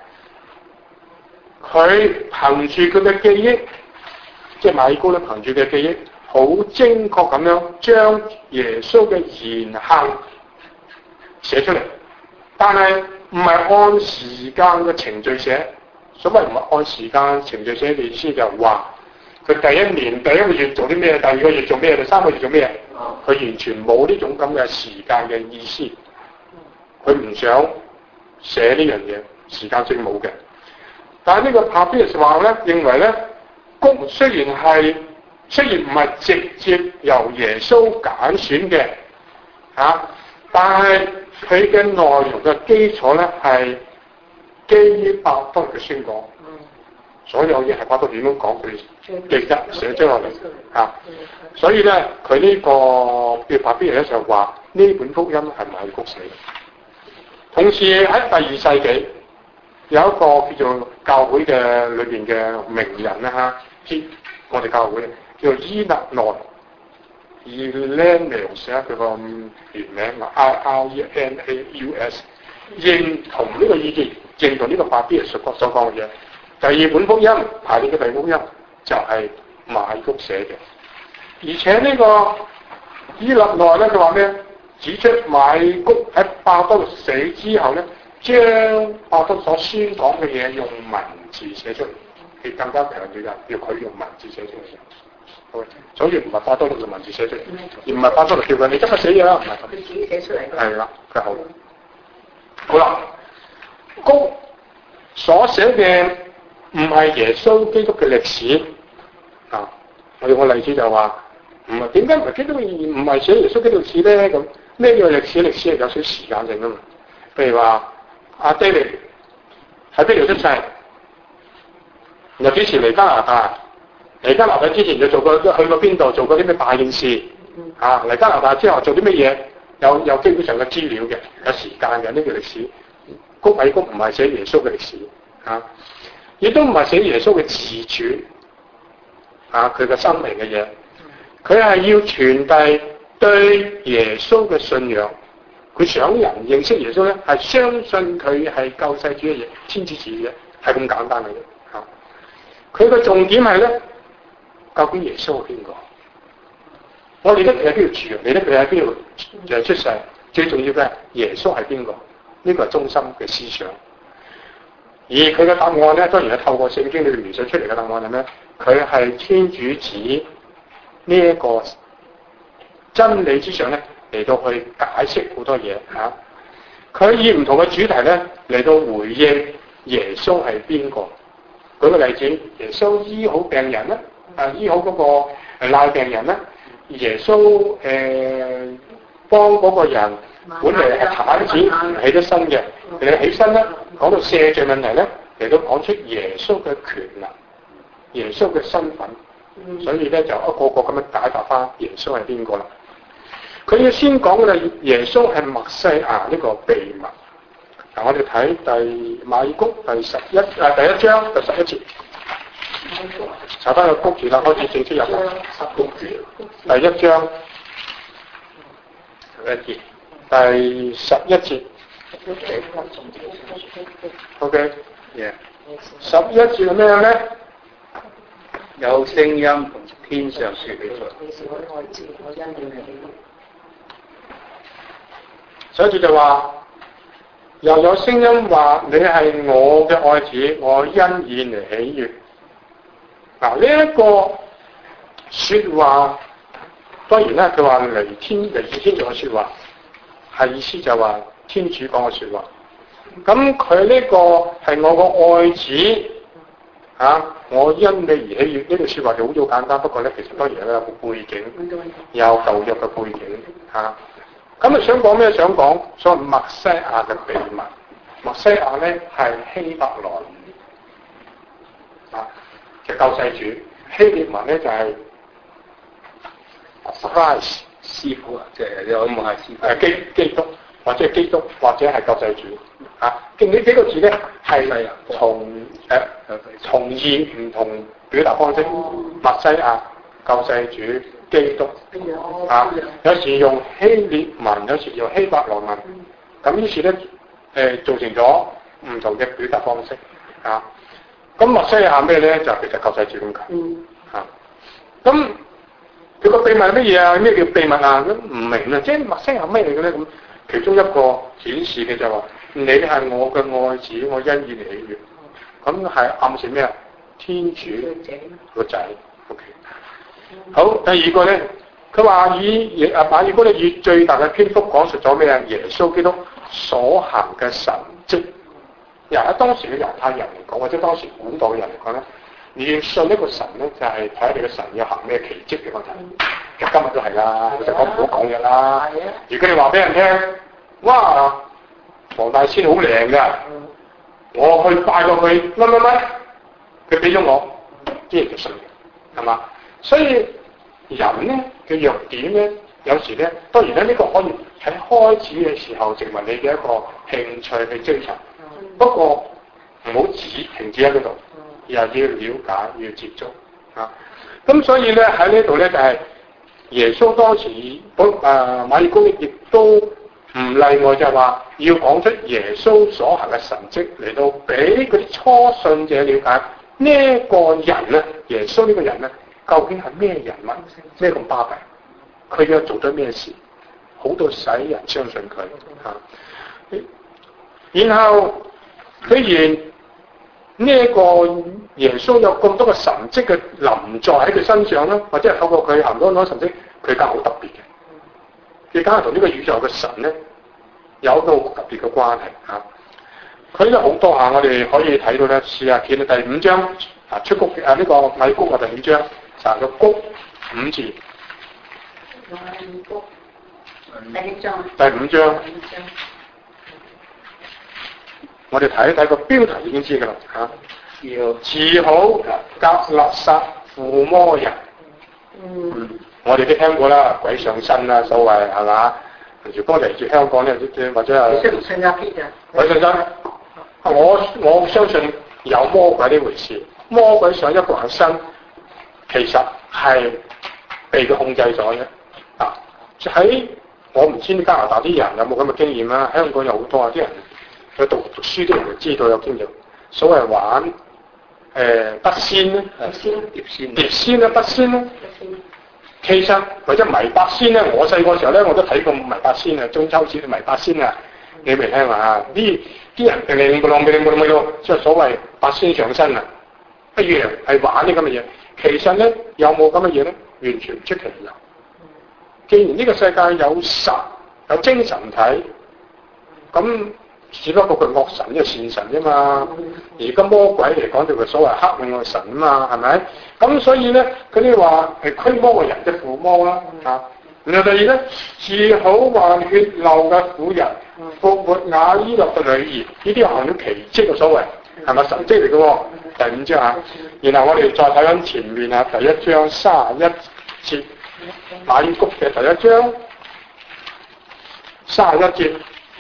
佢憑住佢嘅記憶，即係馬爾谷咧憑住佢嘅記憶，好精確咁樣將耶穌嘅言行寫出嚟，但係唔係按時間嘅程序寫。所謂唔係按時間程序寫嘅意思就係話。佢第一年第一個月做啲咩？第二個月做咩？第三個月做咩？佢完全冇呢種咁嘅時間嘅意思，佢唔想寫呢樣嘢，時間性冇嘅。但係呢個帕比斯話咧，認為咧，谷雖然係雖然唔係直接由耶穌揀選嘅嚇、啊，但係佢嘅內容嘅基礎咧係基於伯多祿嘅宣講。所有嘢係伯多祿點樣講，佢記得寫咗落嚟啊！所以咧，佢呢個叫帕比斯咧就話呢本福音係馬爾谷寫嘅。同時喺第二世紀有一個叫做教會嘅裏邊嘅名人啦嚇，知我哋教會叫做伊勒內 Irenaeus 啊，佢個原名啊 I R E N A U S， 認同呢個意見，認同呢個帕比斯所所講嘅嘢。第二本福音排列嘅第二本福音就係馬爾谷寫嘅，而且呢個伊勒內咧佢話咩？指出馬爾谷喺伯多祿死之後咧，將伯多祿所宣講嘅嘢用文字寫出嚟，佢更加強調嘅要佢用文字寫出嚟。好，所以唔係伯多祿用文字寫出嚟，而唔係伯多祿叫佢你今日寫嘢啦，唔係佢自己寫出嚟。係啦，佢好。好啦，谷所寫嘅。唔係耶穌基督嘅歷史啊！我用個例子就話唔係點解唔係基督唔係寫耶穌基督歷史咧？咁咩叫歷史？歷史係有少時間性噶嘛？譬如話阿爹哋喺邊度出世，又幾時嚟加拿大？嚟加拿大之前就做過去過邊度？做過啲咩大件事？啊！嚟加拿大之後做啲乜嘢？有有基本上嘅資料嘅，有時間嘅呢個歷史。谷米谷唔係寫耶穌嘅歷史啊！亦都唔係寫耶穌嘅自傳，啊，佢嘅生命嘅嘢，佢係要傳遞對耶穌嘅信仰。佢想人認識耶穌咧，係相信佢係救世主嘅嘢，天主子嘅，係咁簡單嘅啫。嚇、啊，佢嘅重點係咧，究竟耶穌係邊個？我理得佢喺邊度住，理得佢喺邊度誒出世，最重要嘅係耶穌係邊個？呢個係中心嘅思想。而佢嘅答案咧，當然係透過聖經裏面描述出嚟嘅答案係咩？佢係天主子呢一個真理之上咧，嚟到去解釋好多嘢嚇。佢、啊、以唔同嘅主題咧嚟到回應耶穌係邊個？舉個例子，耶穌醫好病人啦，啊醫好嗰個癩病人啦，耶穌誒幫嗰個人。本嚟係癱子唔起得身嘅，嚟起身咧，講到赦罪問題咧，嚟到講出耶穌嘅權能、耶穌嘅身份， 所以咧就一個個咁樣解答翻耶穌係邊個啦。佢要先講嘅耶穌係默西亞呢個秘密。嗱，我哋睇第馬爾谷第十一啊第一章第十一節，查翻個谷字啦，開始正式入啦。谷字第一章十一節，第十一節。OK， yeah. 十一節係咩咧？ 有聲音從天上說起來。 所以就話，又有聲音話你係我嘅愛子，我因以你喜悅。嗱，呢一個說話，當然啦，佢話離天離自天上嘅說話，係意思就話天主講嘅說話。咁佢呢個係我個愛子，啊，我因你而喜悅。呢句說話就好簡單，不過咧，其實當然咧有個背景，有舊約嘅背景，吓。咁啊，想講咩？想講所謂默西亞嘅秘密。默西亞咧係希伯來啊嘅救世主，希臘文咧就係 Christ 師傅啊，即係你可以問係師傅。 誒基基督或者係基督或者係救世主啊。經呢幾個字咧係從誒從義唔同表達方式，默西亞、救世主、基督啊，有時用希臘文，有時用希伯來文，咁於是咧誒造成咗唔同嘅表達方式啊。咁默西亞咩咧？就其實救世主咁解啊。咁佢個秘密係乜嘢啊？咩叫秘密啊？咁唔明啊！即係默西亞咩嚟嘅咧？咁其中一個顯示嘅就話、是、你係我嘅愛子，我因以你喜悅。咁係暗示咩啊？天主個仔。OK。好，第二個咧，佢話以啊馬爾谷咧以最大嘅篇幅講述咗咩啊？耶穌基督所行嘅神蹟。由喺當時嘅猶太人嚟講，或者當時古代嘅人嚟講咧，你要信一個神咧，就係睇下你嘅神要行咩奇蹟嘅問題。其實今日都係啦，老實講唔好講嘢啦。如果你話俾人聽，哇，黃大仙好靈㗎，我去拜過佢乜乜乜，佢俾咗我，啲人就信嘅，係嘛？所以人咧嘅弱點咧，有時咧，當然咧呢、這個可以喺開始嘅時候成為你嘅一個興趣去追尋。不過唔好止停止喺嗰度，又要了解，要接觸啊！咁所以咧喺呢度咧就係、是、耶穌當時本誒馬爾谷亦都唔例外，就係話要講出耶穌所行嘅神蹟嚟到俾嗰啲初信者了解呢一個人咧，耶穌呢個人咧究竟係咩人物，咩咁巴閉，佢又做咗咩事，好到使人相信佢啊！然後既然呢一個耶穌有咁多嘅神蹟嘅臨在喺佢身上啦，或者係透過佢行多多神蹟，佢梗係好特別嘅，佢梗係同呢個宇宙嘅神咧有一個好特別嘅關係嚇。佢咧好多下，我哋可以睇到咧，試下見到第五章啊出谷啊呢、這個馬爾谷啊第五章，就係個谷五字。馬爾谷第五章。第五章。我哋睇一睇個標題已經知㗎啦嚇，要治好革勒撒附魔人。嗯，我哋都聽過啦，鬼上身啦，所謂係嘛？如果嚟自香港咧，或者係信唔信啊 Peter？ 鬼上身，我我相信有魔鬼呢回事。魔鬼上一個人身，其實係被佢控制咗嘅。啊，喺我唔知加拿大啲人有冇咁嘅經驗啦，香港有好多啊啲人。佢讀讀書啲人就知道有經驗，所謂玩誒筆仙咧，碟仙、碟仙咧，筆仙咧，其實或者迷八仙咧，我細個時候咧我都睇過迷八仙啊，中秋節迷八仙啊，你未聽啊？啲啲人零零個浪零零個浪即係所謂八仙上身啊，一樣係玩啲咁嘅嘢。其實咧有冇咁嘅嘢咧？完全唔出奇有。既然呢個世界有神有精神體，咁只不過佢惡神即係善神啫嘛，而家魔鬼嚟講就係所謂黑暗嘅神啊嘛，係咪？咁所以咧，佢哋話係驅魔嘅人即係附魔啦嚇。然後第二咧，治好患血漏嘅婦人，復活雅伊洛嘅女兒，呢啲行咗奇蹟嘅所謂。 係咪神蹟嚟嘅喎？第五章啊，然後我哋再睇緊前面啊，第一章三十一節，馬爾谷嘅第一章三十一節，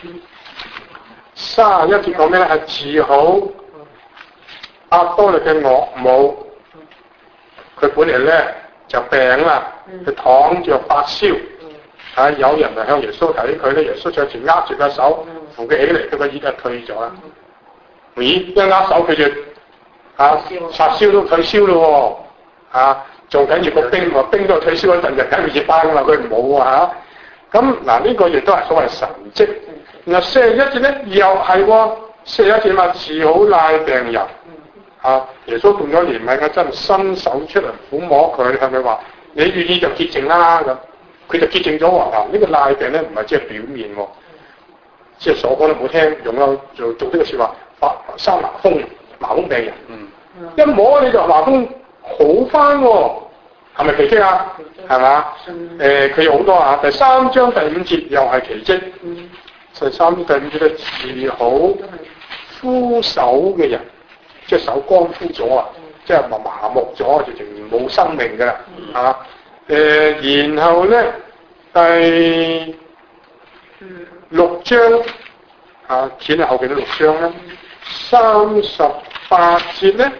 三十一節講咩咧？係治好亞多力嘅岳母，佢本嚟咧就病啦，佢躺着發燒。啊！有人就向耶穌睇佢咧，耶穌上前握住個手，扶佢起嚟，佢個耳就退咗啦。咦！一握手佢就啊發燒都退燒咯喎！啊，仲緊要個冰喎，冰都退燒嗰陣就梗係熱翻㗎啦，佢冇啊嚇。咁嗱呢個亦都係所謂神蹟。然後四十一節咧又係喎，四十一節嘛治好癩病人。啊！耶穌動咗憐憫嘅真伸手出嚟撫摸佢，係咪話你願意就潔淨啦咁？佢就潔淨咗喎。嗱，呢個癩病咧唔係只係表面喎，即係所講都冇聽用咗做做呢個説話，發生麻風，麻風病人，嗯，一摸你就麻風好翻喎，係咪奇蹟啊？係嘛？誒，佢有好多啊。第三章第五節又係奇蹟，第三章第五節咧治好枯手嘅人，即係手乾枯咗啊，即係麻麻木咗，直情冇生命㗎啦，啊！誒、呃，然後咧第六章啊，剪喺後邊嘅六章咧，三十八節咧，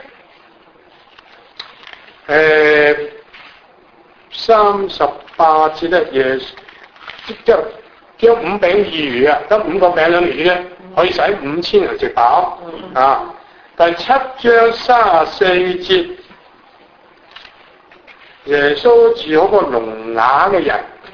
誒，三十八節咧，耶即係將五餅二魚啊，得五個餅兩魚咧，可以使五千人食飽啊。第七章三十四節。耶穌治好個聾啞嘅人，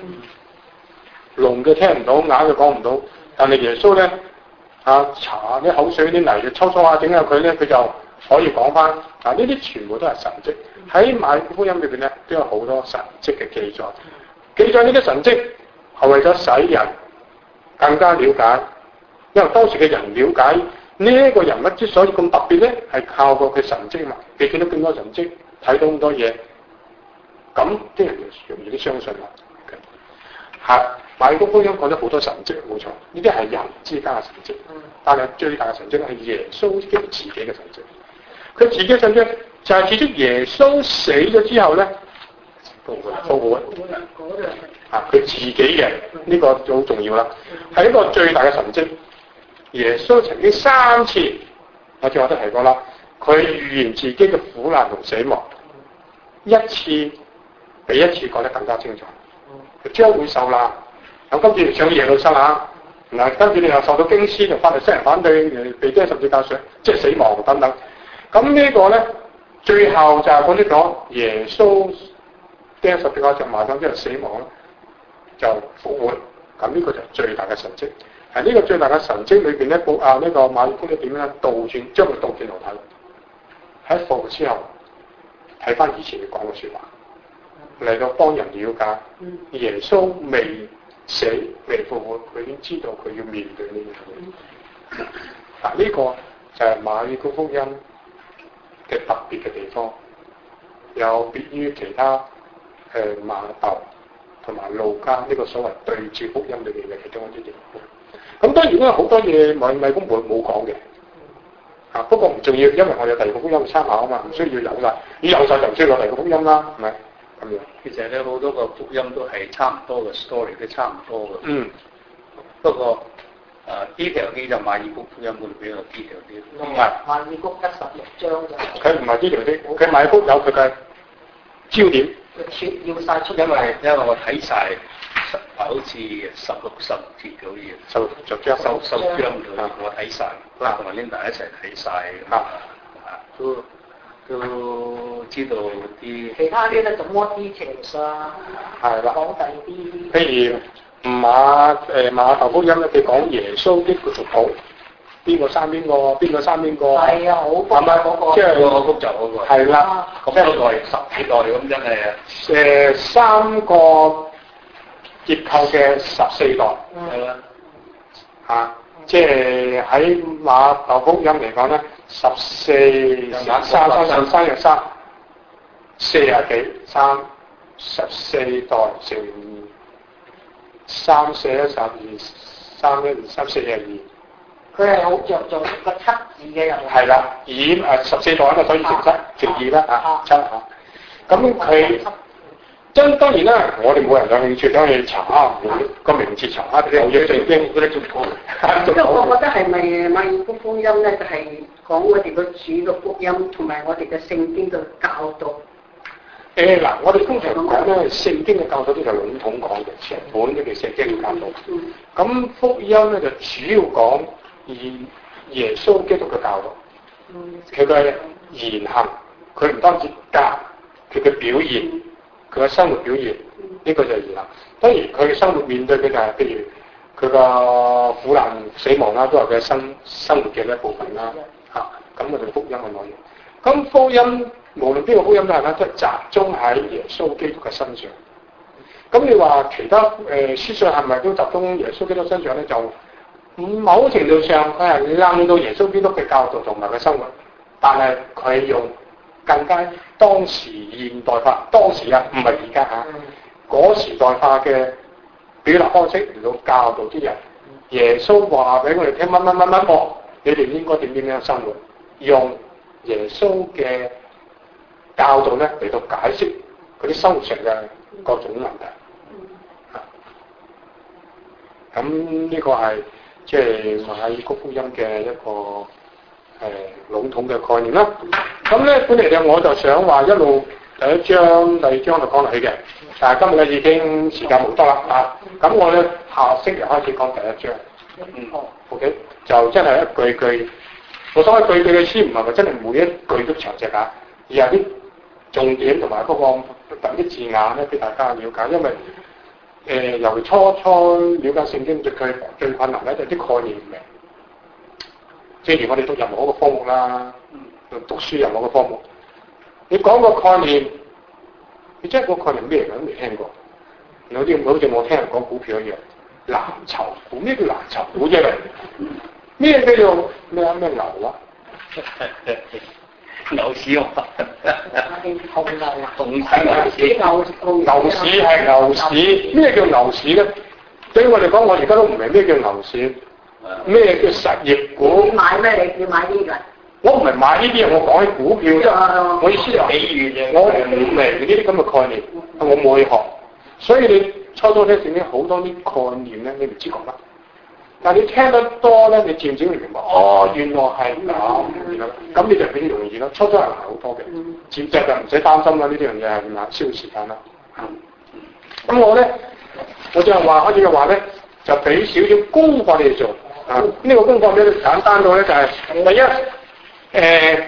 聾嘅聽唔到，啞嘅講唔到，但係耶穌咧啊，搽啲口水啲泥抽搓下整下佢咧，佢就可以講翻。嗱，呢啲全部都係神蹟。喺馬可福音裏邊咧，都有好多神蹟嘅記載。記載呢啲神蹟係為咗使人更加了解，因為當時嘅人了解呢一個人物之所以咁特別咧，係靠過佢神蹟嘛。你見到咁多神蹟，睇到咁多嘢。咁啲人就容易啲相信啦。係馬可福音講咗好多神蹟，冇錯，呢啲係人之間嘅神蹟。但係最大嘅神蹟係耶穌基督自己嘅神蹟。佢自己嘅神蹟就係指出耶穌死咗之後咧，復活，復活。啊，佢自己嘅呢個就好重要啦，係一個最大嘅神蹟。耶穌曾經三次，我正話都提過啦，佢預言自己嘅苦難同死亡，一次。比一次講得更加清楚，佢將會受難。咁跟住上耶路撒冷，嗱跟住你又受到經師同法利賽人反對，被釘十字架上，即係死亡等等。咁呢個咧，最後就係講呢個耶穌釘十字架上埋葬之後死亡咧，就復活。咁呢個就係最大嘅神蹟。係呢個最大嘅神蹟裏邊咧，報啊呢個馬可福音點咧倒轉，將佢倒轉頭睇。喺復活之後，睇翻以前佢講嘅説話。嚟到幫人了解，耶穌未死未復活，佢已經知道佢要面對呢樣嘢。嗱，呢個就係馬可福音嘅特別嘅地方，有別於其他誒、呃、馬竇同埋路加呢個所謂對照福音裏邊嘅其中一啲地方。咁當然咧好多嘢馬可冇冇講嘅，啊不過唔重要，因為我有第二個福音參考啊嘛，唔需要有晒，你有晒就唔需要有第二個福音啦，係咪？ 其實咧好多個福音都係差唔多嘅 story， 都差唔多嘅。嗯。不過誒 detail 啲就馬爾谷福音會比較 detail 啲。 唔係馬爾谷得十六章啫。 佢唔係 detail 啲，佢馬爾谷有佢嘅焦點。 佢要晒出。 因為因為我睇晒，好似十六十節好似。 十六十章。 十十章嘅我睇晒，同埋 Linda 一齊睇晒。啊啊都。都知道啲其他啲咧就摸啲情緒，係啦，講第二啲。 譬如馬誒馬竇福音咧，佢講耶穌的族譜，邊個生邊個，邊個生邊個。係啊，好複雜嗰個。即係個複雜嗰個。係啦，咁一代十幾代咁真係誒三個結構嘅十四代。係啦。嚇！即係喺馬竇福音嚟講咧。十四三三三三日三四廿幾三十四代乘三四一十二三一二三四廿二佢係好着重個七字嘅人。 係啦，以誒十四代啊嘛，所以乘七乘二啦啊七嚇。咁佢真當然啦，我哋冇人有興趣當去查啊個名字查啊，啲嘢最驚嗰啲做錯。 因為我覺得係咪馬爾谷福音咧，就係、是、講我哋個主嘅福音同埋我哋嘅聖經嘅教導。 誒嗱、呃，我哋通常講咧聖經嘅教導都係籠統講嘅，成本都叫聖經嘅教導。咁、嗯、福音咧就主要講以耶穌基督嘅教導，佢嘅、嗯、言行，佢唔單止教，佢嘅表現，佢嘅生活表現，呢、這個就係言行。當然佢嘅生活面對嘅就係譬如佢個苦難、死亡啦，都係佢嘅生生活嘅一部分啦。嚇、啊，咁我哋福音嘅內容。咁福音無論邊個福音都係啦，都係集中喺耶穌基督嘅身上。咁你話其他誒、呃、書信係咪都集中耶穌基督身上咧？就某程度上佢係諗到耶穌基督嘅教導同埋嘅生活，但係佢用更加當時現代化，當時啊唔係而家嚇，嗰時代化嘅表達方式嚟到教導啲人。耶穌話俾我哋聽乜乜乜乜喎，你哋應該點點樣生活，用耶穌嘅教導咧嚟到解釋嗰啲生活上嘅各種問題。咁呢個係即係馬爾谷福音嘅一個誒、呃、籠統嘅概念啦。咁咧本嚟咧我就想話一路第一章、第二章就講落去嘅，但係今日咧已經時間冇得啦啊！咁我咧下星期開始講第一章。嗯，好 OK， 就真係一句句，我所謂句句嘅意思唔係話真係每一句都詳細㗎，而係啲重點同埋嗰個特啲字眼咧俾大家了解，因為。誒、呃，由初初了解聖經最最最困難咧，就啲概念唔明。正如我哋讀任何一個科目啦，讀書任何一個科目，你講個概念，你真係個概念咩嚟都未聽過。有啲好似我聽人講股票一樣，藍籌股，咩叫藍籌股啫？咩叫做咩啊咩牛啊？ 牛市喎， 紅牛啊， 紅牛市， 牛市係牛市，咩叫牛市咧？對於我嚟講，我而家都唔明咩叫牛市，咩叫實業股？ 你買咩？你要買呢個？ 我唔係買呢啲嘢，我講起股票啫。啊、我意思係比喻嘅，我唔明呢啲咁嘅概念，我冇去學，所以你初初聽聖經好多啲概念咧，你唔知講乜。但係你聽得多咧，你漸漸會明白，哦，原來係咁，咁你就比較容易咯。初初係難好多嘅，漸漸就唔使擔心啦。呢啲樣嘢係點啊？消時間啦。咁我咧，我就係話開始嘅話咧，就俾少少功課你哋做。啊，呢、這個功課咧簡單到咧就係、是、第一，誒、呃，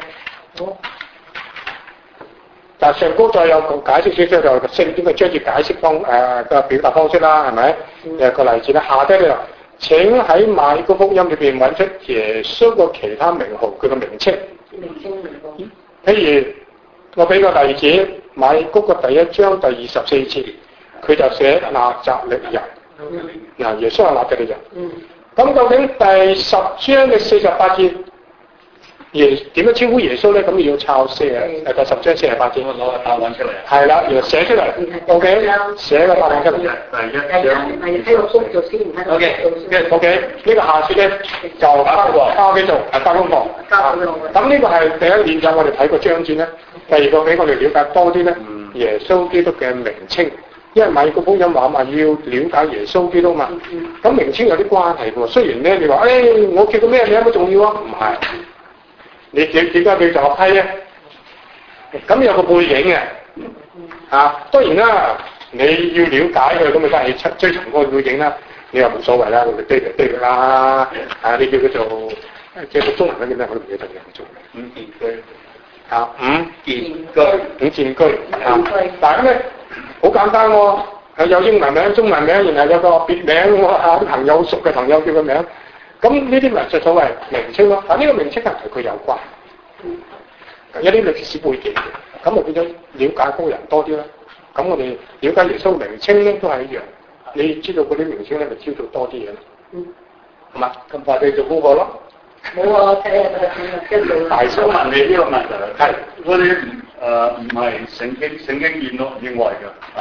就上高再有個解釋少少就聖經嘅章節解釋方誒嘅表達方式啦，係咪？有個例子啦，下低咧。請喺馬爾谷福音裏邊揾出耶穌個其他名號，佢個名稱。名稱名號。譬如我俾個例子，馬爾谷個第一章第二十四節，佢就寫納匝肋人。嗱、嗯，耶穌係納匝肋人。嗯。咁究竟第十章嘅四十八節，耶點樣稱呼耶穌咧？咁你要抄四啊，誒第十章四十八節，我攞個答案出嚟。係啦，要寫出嚟。O K， 寫個答案出嚟。第一章。係睇個工作先，唔睇 O K， O K， 呢個下次咧就交交俾做，係交功課。交功課。咁呢個係第一練習，我哋睇個章節咧。第二個俾我哋了解多啲咧，耶穌基督嘅名稱。因為馬爾谷福音話嘛，要了解耶穌基督嘛。咁名稱有啲關係喎。雖然咧，你話誒、哎，我叫個咩名有乜重要啊？唔係。你點點解佢就批咧？咁有個背景嘅，啊，當然啦，你要了解佢，咁咪梗係追追尋嗰個背景啦。你又冇所謂啦，我哋堆嚟堆去啦。啊，你叫佢做即係個中文嗰啲咩？我都唔記得嘅，做五件居啊，五件居，五件居啊。但係咧，好簡單喎，係有英文名、中文名，然後有個別名喎，啊，啲朋友熟嘅朋友叫個名。咁呢啲咪就所謂名稱咯，但呢個名稱係同佢有關，有啲歷史背景嘅，咁就變咗了解高人多啲啦。咁我哋了解耶穌名稱咧都係一樣，你知道嗰啲名稱咧，咪知道多啲嘢咯。嗯，係嘛？咁快你做功課咯。冇啊，睇下跟住。大想問你呢個問題係嗰啲誒唔係聖經聖經認咯認為嘅。